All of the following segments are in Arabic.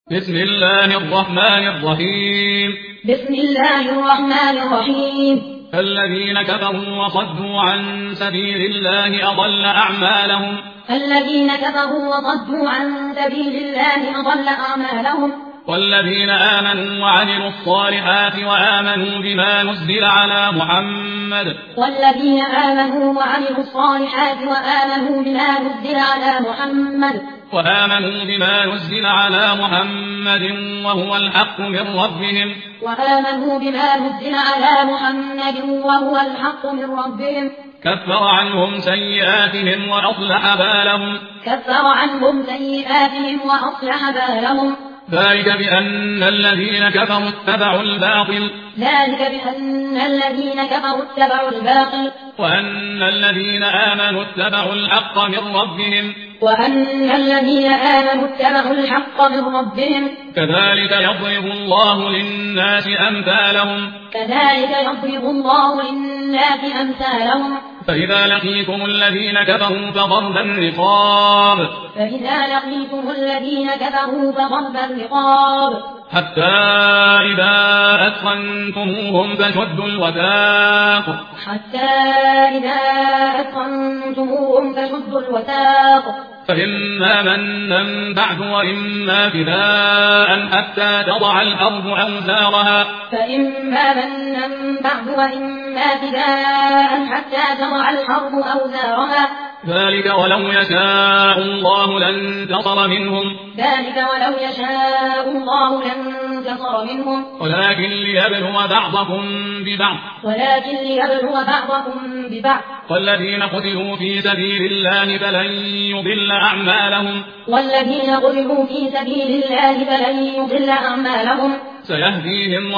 بسم الله الرحمن الرحيم بسم الله الرحمن الرحيم الذين كفروا وصدوا عن سبيل الله أضل أعمالهم الذين كفروا وصدوا عن سبيل الله أضل أعمالهم والذين آمنوا وعملوا الصالحات وآمنوا بما نزل على محمد والذين آمنوا وعملوا الصالحات وآمنوا بما نزل على محمد وهو الحق من ربهم كفر عنهم سيئاتهم وأصلح بالهم ذلك بأن الذين كفروا اتبعوا الباطل وأن الذين آمنوا اتبعوا الحق من ربهم كذلك يضرب الله للناس أمثالهم فإذا لقيتم الذين كفروا فضرب الرقاب حتى إذا أثخنتموهم فشدوا الوثاق فإما منا بعد وإما فداء حتى تضع الحرب أوزارها ذلك ولو يشاء الله لانتصر منهم ولكن ليبلو بعضكم ببعض والذين قتلوا في سبيل الله فلن يضل أعمالهم سيهديهم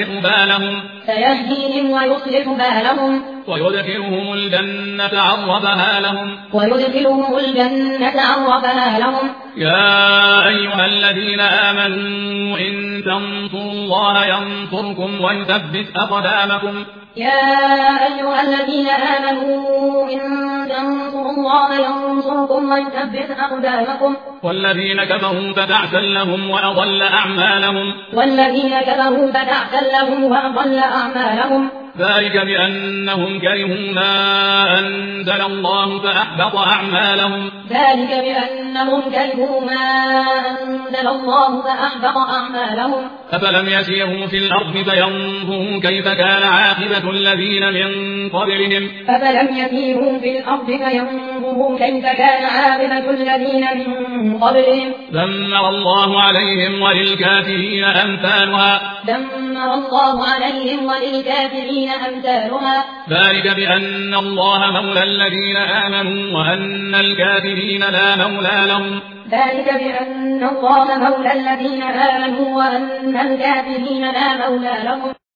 ويصلح بالهم ويدخلهم الجنة عرفها لهم يا أيها الذين آمنوا إن تنصروا الله ينصركم ويثبت أقدامكم والذين كفروا فتعسا لهم وأضل أعمالهم ذلك بأنهم كرهوا ما أنزل الله فأحبط أعمالهم أفلم يسيروا في الأرض فينظروا كيف كان عاقبة الذين من قبلهم دمر الله عليهم وللكافرين أمثالها ذلك بأن الله مولى الذين آمنوا وأن الكافرين لا مولى لهم